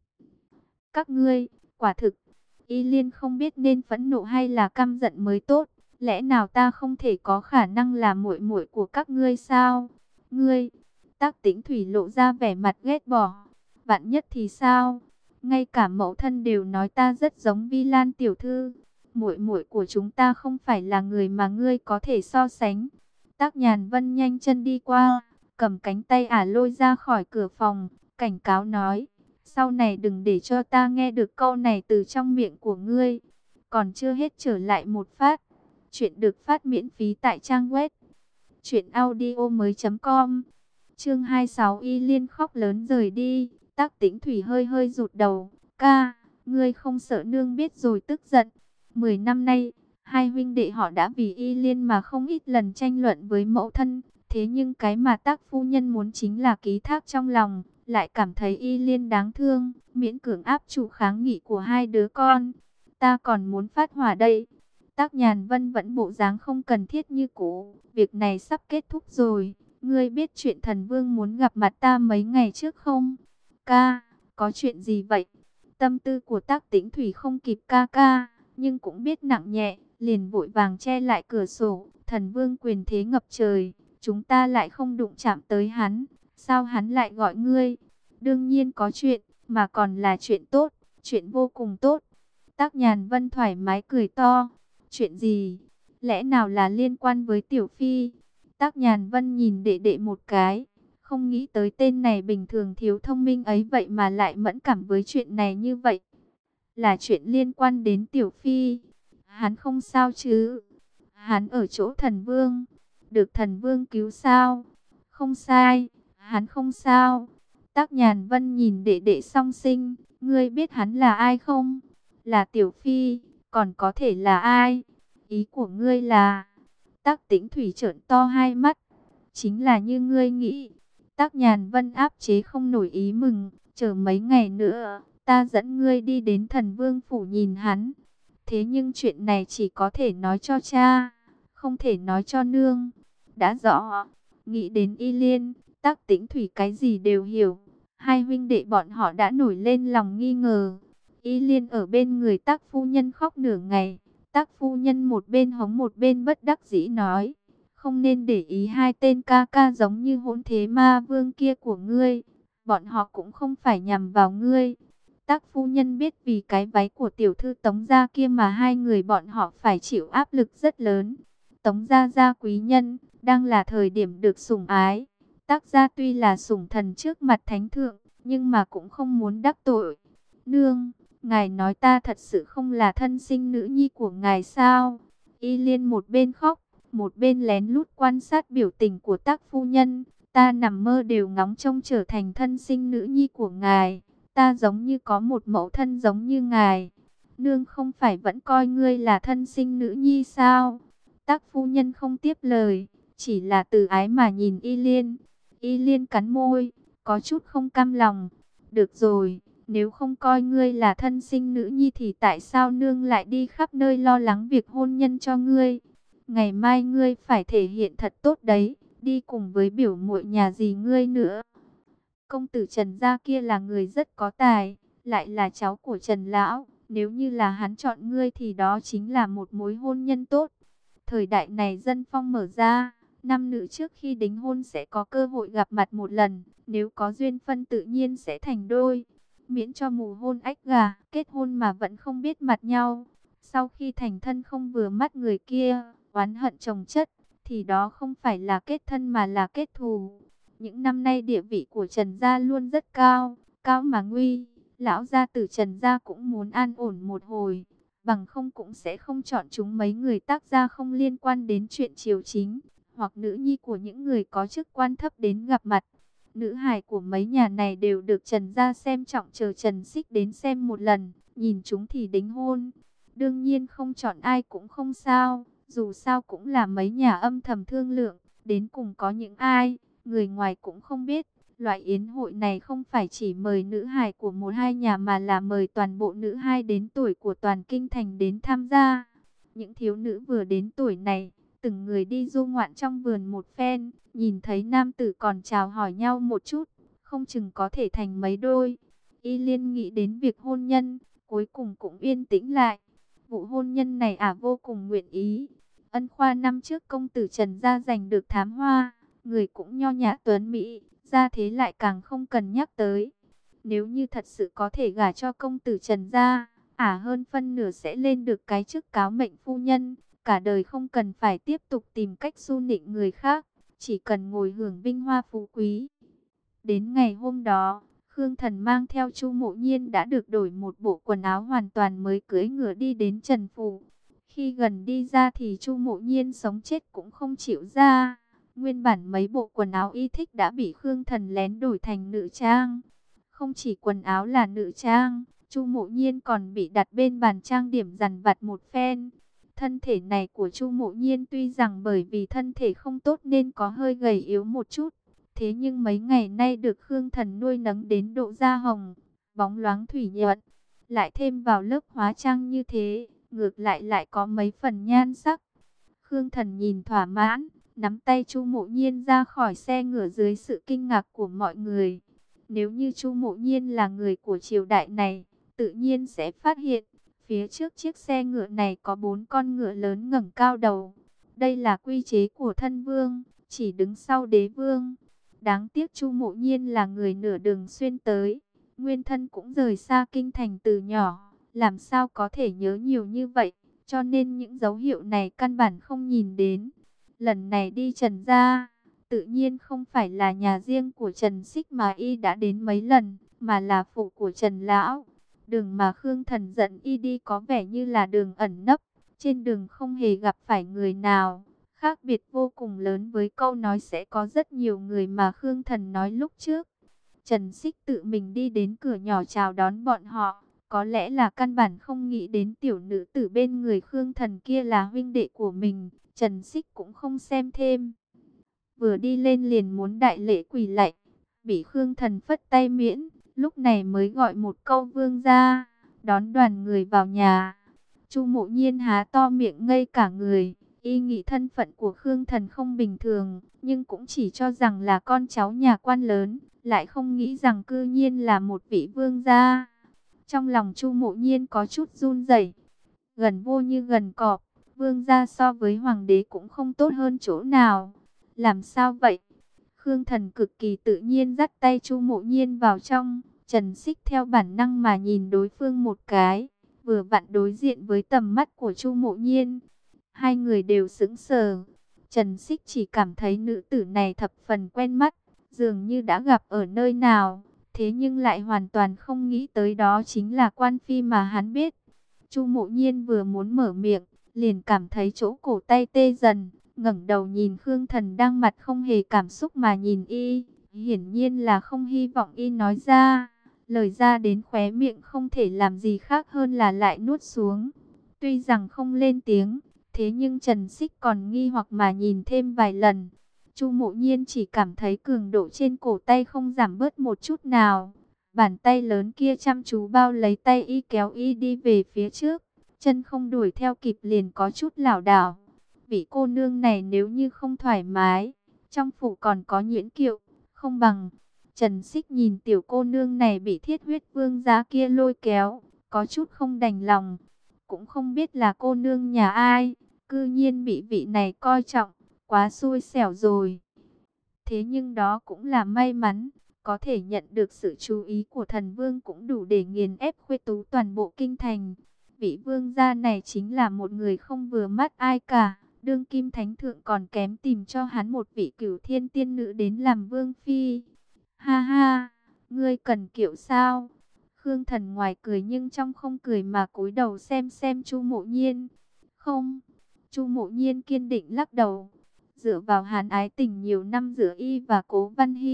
Speaker 1: Các ngươi, quả thực, Y Liên không biết nên phẫn nộ hay là căm giận mới tốt. Lẽ nào ta không thể có khả năng là muội muội của các ngươi sao? Ngươi, Tắc Tĩnh Thủy lộ ra vẻ mặt ghét bỏ. Vạn nhất thì sao? Ngay cả mẫu thân đều nói ta rất giống Vi Lan tiểu thư. Muội muội của chúng ta không phải là người mà ngươi có thể so sánh. Tắc Nhàn Vân nhanh chân đi qua, cầm cánh tay ả lôi ra khỏi cửa phòng, cảnh cáo nói: sau này đừng để cho ta nghe được câu này từ trong miệng của ngươi. Còn chưa hết trở lại một phát. Chuyện được phát miễn phí tại trang web truyện audio mới chấm com. Chương hai mươi sáu, Y Liên khóc lớn rời đi. Tắc Tĩnh Thủy hơi hơi rụt đầu. Ca, ngươi không sợ nương biết rồi tức giận. Mười năm nay, hai huynh đệ họ đã vì Y Liên mà không ít lần tranh luận với mẫu thân. Thế nhưng cái mà Tắc phu nhân muốn chính là ký thác trong lòng, lại cảm thấy Y Liên đáng thương, miễn cưỡng áp trụ kháng nghị của hai đứa con. Ta còn muốn phát hỏa đây. Tắc Nhàn Vân vẫn bộ dáng không cần thiết như cũ. Việc này sắp kết thúc rồi. Ngươi biết chuyện thần vương muốn gặp mặt ta mấy ngày trước không? Ca, có chuyện gì vậy? Tâm tư của Tắc Tĩnh Thủy không kịp ca ca, nhưng cũng biết nặng nhẹ, liền vội vàng che lại cửa sổ. Thần vương quyền thế ngập trời, chúng ta lại không đụng chạm tới hắn. Sao hắn lại gọi ngươi? Đương nhiên có chuyện, mà còn là chuyện tốt, chuyện vô cùng tốt. Tắc Nhàn Vân thoải mái cười to. Chuyện gì? Lẽ nào là liên quan với Tiểu Phi? Tắc Nhàn Vân nhìn đệ đệ một cái, không nghĩ tới tên này bình thường thiếu thông minh ấy vậy mà lại mẫn cảm với chuyện này như vậy. Là chuyện liên quan đến Tiểu Phi. Hắn không sao chứ? Hắn ở chỗ thần vương, được thần vương cứu sao? Không sai, hắn không sao. Tắc Nhàn Vân nhìn đệ đệ song sinh, ngươi biết hắn là ai không? Là Tiểu Phi, còn có thể là ai? Ý của ngươi là... Tắc Tĩnh Thủy trợn to hai mắt. Chính là như ngươi nghĩ. Tắc Nhàn Vân áp chế không nổi ý mừng. Chờ mấy ngày nữa, ta dẫn ngươi đi đến thần vương phủ nhìn hắn. Thế nhưng chuyện này chỉ có thể nói cho cha, không thể nói cho nương. Đã rõ. Nghĩ đến Y Liên, Tắc Tĩnh Thủy cái gì đều hiểu. Hai huynh đệ bọn họ đã nổi lên lòng nghi ngờ. Y Liên ở bên người Tắc phu nhân khóc nửa ngày. Tắc phu nhân một bên hống một bên bất đắc dĩ nói: không nên để ý hai tên ca ca giống như hỗn thế ma vương kia của ngươi. Bọn họ cũng không phải nhằm vào ngươi. Tắc phu nhân biết vì cái váy của tiểu thư Tống gia kia mà hai người bọn họ phải chịu áp lực rất lớn. Tống gia gia quý nhân, đang là thời điểm được sủng ái. Tắc gia tuy là sủng thần trước mặt thánh thượng, nhưng mà cũng không muốn đắc tội. Nương, ngài nói ta thật sự không là thân sinh nữ nhi của ngài sao? Y Liên một bên khóc, một bên lén lút quan sát biểu tình của Tắc phu nhân. Ta nằm mơ đều ngóng trông trở thành thân sinh nữ nhi của ngài. Ta giống như có một mẫu thân giống như ngài. Nương không phải vẫn coi ngươi là thân sinh nữ nhi sao? Tắc phu nhân không tiếp lời, chỉ là từ ái mà nhìn Y Liên. Y Liên cắn môi, có chút không cam lòng. Được rồi, nếu không coi ngươi là thân sinh nữ nhi thì tại sao nương lại đi khắp nơi lo lắng việc hôn nhân cho ngươi? Ngày mai ngươi phải thể hiện thật tốt đấy, đi cùng với biểu muội nhà dì ngươi nữa. Công tử Trần gia kia là người rất có tài, lại là cháu của Trần lão. Nếu như là hắn chọn ngươi thì đó chính là một mối hôn nhân tốt. Thời đại này dân phong mở ra, nam nữ trước khi đính hôn sẽ có cơ hội gặp mặt một lần. Nếu có duyên phân tự nhiên sẽ thành đôi. Miễn cho mù hôn ách gà, kết hôn mà vẫn không biết mặt nhau. Sau khi thành thân không vừa mắt người kia, oán hận chồng chất, thì đó không phải là kết thân mà là kết thù. Những năm nay địa vị của Trần gia luôn rất cao, cao mà nguy. Lão gia tử Trần gia cũng muốn an ổn một hồi, bằng không cũng sẽ không chọn chúng mấy người Tắc gia không liên quan đến chuyện triều chính, hoặc nữ nhi của những người có chức quan thấp đến gặp mặt. Nữ hài của mấy nhà này đều được Trần gia xem trọng, chờ Trần Xích đến xem một lần, nhìn chúng thì đính hôn. Đương nhiên không chọn ai cũng không sao, dù sao cũng là mấy nhà âm thầm thương lượng, đến cùng có những ai, người ngoài cũng không biết. Loại yến hội này không phải chỉ mời nữ hài của một hai nhà mà là mời toàn bộ nữ hài đến tuổi của toàn kinh thành đến tham gia. Những thiếu nữ vừa đến tuổi này, từng người đi du ngoạn trong vườn một phen, nhìn thấy nam tử còn chào hỏi nhau một chút, không chừng có thể thành mấy đôi. Y Liên nghĩ đến việc hôn nhân, cuối cùng cũng yên tĩnh lại. Vụ hôn nhân này ả vô cùng nguyện ý. Ân khoa năm trước công tử Trần gia giành được thám hoa, người cũng nho nhã tuấn mỹ, gia thế lại càng không cần nhắc tới. Nếu như thật sự có thể gả cho công tử Trần gia, ả hơn phân nửa sẽ lên được cái chức cáo mệnh phu nhân, cả đời không cần phải tiếp tục tìm cách su nịnh người khác, chỉ cần ngồi hưởng vinh hoa phú quý. Đến ngày hôm đó, Khương Thần mang theo Chu Mộ Nhiên đã được đổi một bộ quần áo hoàn toàn mới, cưỡi ngựa đi đến Trần Phủ. Khi gần đi ra thì Chu Mộ Nhiên sống chết cũng không chịu ra. Nguyên bản mấy bộ quần áo y thích đã bị Khương Thần lén đổi thành nữ trang. Không chỉ quần áo là nữ trang, Chu Mộ Nhiên còn bị đặt bên bàn trang điểm dằn vặt một phen. Thân thể này của Chu Mộ Nhiên tuy rằng bởi vì thân thể không tốt nên có hơi gầy yếu một chút, thế nhưng mấy ngày nay được Khương Thần nuôi nấng đến độ da hồng, bóng loáng thủy nhuận, lại thêm vào lớp hóa trang như thế, ngược lại lại có mấy phần nhan sắc. Khương Thần nhìn thỏa mãn, nắm tay Chu Mộ Nhiên ra khỏi xe ngựa dưới sự kinh ngạc của mọi người. Nếu như Chu Mộ Nhiên là người của triều đại này, tự nhiên sẽ phát hiện, phía trước chiếc xe ngựa này có bốn con ngựa lớn ngẩng cao đầu. Đây là quy chế của thân vương, chỉ đứng sau đế vương. Đáng tiếc Chu Mộ Nhiên là người nửa đường xuyên tới, nguyên thân cũng rời xa kinh thành từ nhỏ, làm sao có thể nhớ nhiều như vậy, cho nên những dấu hiệu này căn bản không nhìn đến. Lần này đi Trần gia, tự nhiên không phải là nhà riêng của Trần Xích mà y đã đến mấy lần, mà là phủ của Trần Lão. Đường mà Khương Thần dẫn y đi có vẻ như là đường ẩn nấp, trên đường không hề gặp phải người nào. Khác biệt vô cùng lớn với câu nói sẽ có rất nhiều người mà Khương Thần nói lúc trước. Trần Xích tự mình đi đến cửa nhỏ chào đón bọn họ, có lẽ là căn bản không nghĩ đến tiểu nữ tử bên người Khương Thần kia là huynh đệ của mình. Trần Xích cũng không xem thêm, vừa đi lên liền muốn đại lễ quỳ lạy, bị Khương Thần phất tay miễn, lúc này mới gọi một câu vương gia, đón đoàn người vào nhà. Chu Mộ Nhiên há to miệng ngây cả người, y nghĩ thân phận của Khương Thần không bình thường, nhưng cũng chỉ cho rằng là con cháu nhà quan lớn, lại không nghĩ rằng cư nhiên là một vị vương gia. Trong lòng Chu Mộ Nhiên có chút run rẩy, gần vô như gần cọp, vương gia so với hoàng đế cũng không tốt hơn chỗ nào. Làm sao vậy? Khương Thần cực kỳ tự nhiên dắt tay Chu Mộ Nhiên vào trong. Trần Xích theo bản năng mà nhìn đối phương một cái, vừa vặn đối diện với tầm mắt của Chu Mộ Nhiên. Hai người đều sững sờ. Trần Xích chỉ cảm thấy nữ tử này thập phần quen mắt, dường như đã gặp ở nơi nào, thế nhưng lại hoàn toàn không nghĩ tới đó chính là quan phi mà hắn biết. Chu Mộ Nhiên vừa muốn mở miệng, liền cảm thấy chỗ cổ tay tê dần, ngẩng đầu nhìn Khương Thần đang mặt không hề cảm xúc mà nhìn y, hiển nhiên là không hy vọng y nói ra. Lời ra đến khóe miệng không thể làm gì khác hơn là lại nuốt xuống. Tuy rằng không lên tiếng, thế nhưng Trần Xích còn nghi hoặc mà nhìn thêm vài lần. Chu Mộ Nhiên chỉ cảm thấy cường độ trên cổ tay không giảm bớt một chút nào. Bàn tay lớn kia chăm chú bao lấy tay y, kéo y đi về phía trước. Chân không đuổi theo kịp liền có chút lảo đảo. Vị cô nương này nếu như không thoải mái, trong phủ còn có Nhuyễn Kiệu, không bằng. Trần Xích nhìn tiểu cô nương này bị thiết huyết vương gia kia lôi kéo, có chút không đành lòng. Cũng không biết là cô nương nhà ai, cư nhiên bị vị này coi trọng, quá xui xẻo rồi. Thế nhưng đó cũng là may mắn, có thể nhận được sự chú ý của thần vương cũng đủ để nghiền ép Khuê Tú toàn bộ kinh thành. Vị vương gia này chính là một người không vừa mắt ai cả. Đương kim thánh thượng còn kém tìm cho hắn một vị cửu thiên tiên nữ đến làm vương phi. Ha ha, ngươi cần kiệu sao? Khương Thần ngoài cười nhưng trong không cười mà cúi đầu xem xem Chu Mộ Nhiên. Không, Chu Mộ Nhiên kiên định lắc đầu. Dựa vào hàn ái tình nhiều năm giữa y và Cố Văn Hy,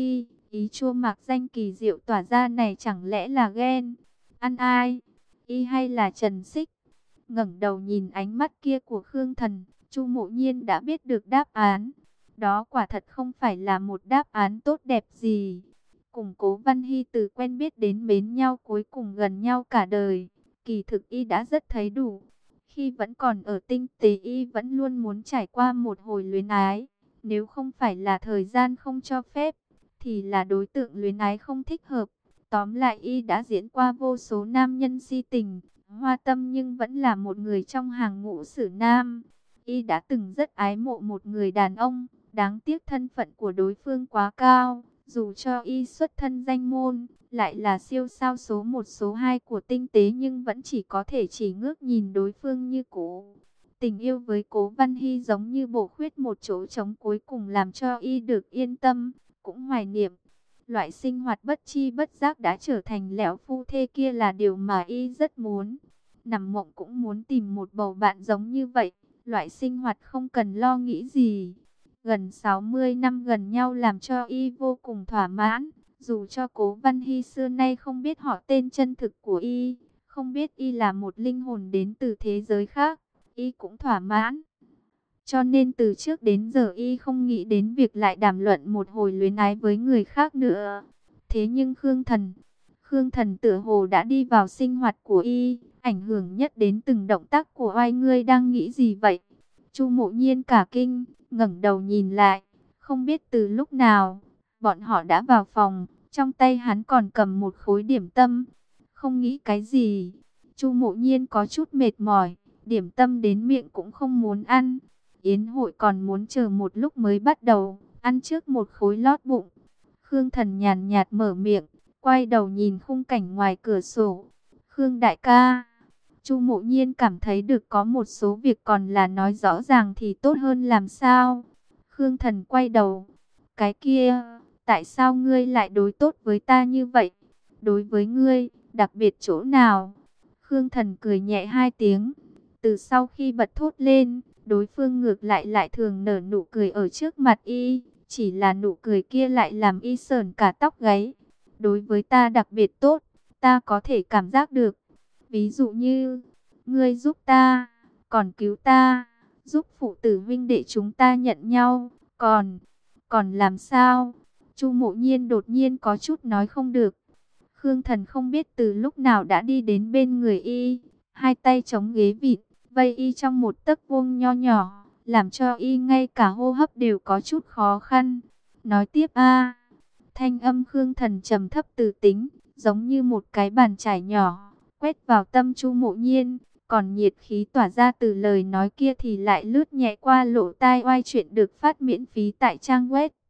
Speaker 1: Ý chua mạc danh kỳ diệu tỏa ra này chẳng lẽ là ghen? Ăn ai? Y hay là Trần Xích? Ngẩng đầu nhìn ánh mắt kia của Khương Thần, Chu Mộ Nhiên đã biết được đáp án. Đó quả thật không phải là một đáp án tốt đẹp gì. Cùng Cố Văn Hy từ quen biết đến mến nhau cuối cùng gần nhau cả đời. Kỳ thực y đã rất thấy đủ. Khi vẫn còn ở tinh tế y vẫn luôn muốn trải qua một hồi luyến ái. Nếu không phải là thời gian không cho phép, thì là đối tượng luyến ái không thích hợp. Tóm lại y đã diễn qua vô số nam nhân si tình, hoa tâm nhưng vẫn là một người trong hàng ngũ sử nam. Y đã từng rất ái mộ một người đàn ông, đáng tiếc thân phận của đối phương quá cao. Dù cho y xuất thân danh môn, lại là siêu sao số một số hai của tinh tế nhưng vẫn chỉ có thể chỉ ngước nhìn đối phương như cũ. Tình yêu với Cố Văn Hy giống như bổ khuyết một chỗ trống cuối cùng làm cho y được yên tâm, cũng hoài niệm. Loại sinh hoạt bất chi bất giác đã trở thành lẽo phu thê kia là điều mà y rất muốn. Nằm mộng cũng muốn tìm một bầu bạn giống như vậy, loại sinh hoạt không cần lo nghĩ gì. Gần sáu mươi năm gần nhau làm cho y vô cùng thỏa mãn. Dù cho Cố Văn Hy xưa nay không biết họ tên chân thực của y, không biết y là một linh hồn đến từ thế giới khác, y cũng thỏa mãn. Cho nên từ trước đến giờ y không nghĩ đến việc lại đàm luận một hồi luyến ái với người khác nữa. Thế nhưng Khương Thần, Khương Thần tựa hồ đã đi vào sinh hoạt của y, ảnh hưởng nhất đến từng động tác của oai. Ngươi đang nghĩ gì vậy? Chu Mộ Nhiên cả kinh, ngẩng đầu nhìn lại, không biết từ lúc nào, bọn họ đã vào phòng, trong tay hắn còn cầm một khối điểm tâm. Không nghĩ cái gì, Chu Mộ Nhiên có chút mệt mỏi, điểm tâm đến miệng cũng không muốn ăn. Yến hội còn muốn chờ một lúc mới bắt đầu, ăn trước một khối lót bụng. Khương Thần nhàn nhạt mở miệng, quay đầu nhìn khung cảnh ngoài cửa sổ. Khương đại ca, Chu Mộ Nhiên cảm thấy được có một số việc còn là nói rõ ràng thì tốt hơn làm sao. Khương Thần quay đầu, cái kia, tại sao ngươi lại đối tốt với ta như vậy? Đối với ngươi, đặc biệt chỗ nào? Khương Thần cười nhẹ hai tiếng, từ sau khi bật thốt lên, đối phương ngược lại lại thường nở nụ cười ở trước mặt y, chỉ là nụ cười kia lại làm y sởn cả tóc gáy. Đối với ta đặc biệt tốt, ta có thể cảm giác được. Ví dụ như, ngươi giúp ta, còn cứu ta, giúp phụ tử huynh đệ chúng ta nhận nhau, còn, còn làm sao? Chu Mộ Nhiên đột nhiên có chút nói không được. Khương Thần không biết từ lúc nào đã đi đến bên người y, hai tay chống ghế vịt, vây y trong một tấc vuông nho nhỏ, làm cho y ngay cả hô hấp đều có chút khó khăn. Nói tiếp a. Thanh âm Khương Thần trầm thấp từ tính, giống như một cái bàn chải nhỏ, quét vào tâm Chu Mộ Nhiên, còn nhiệt khí tỏa ra từ lời nói kia thì lại lướt nhẹ qua lỗ tai. Oai chuyện được phát miễn phí tại trang web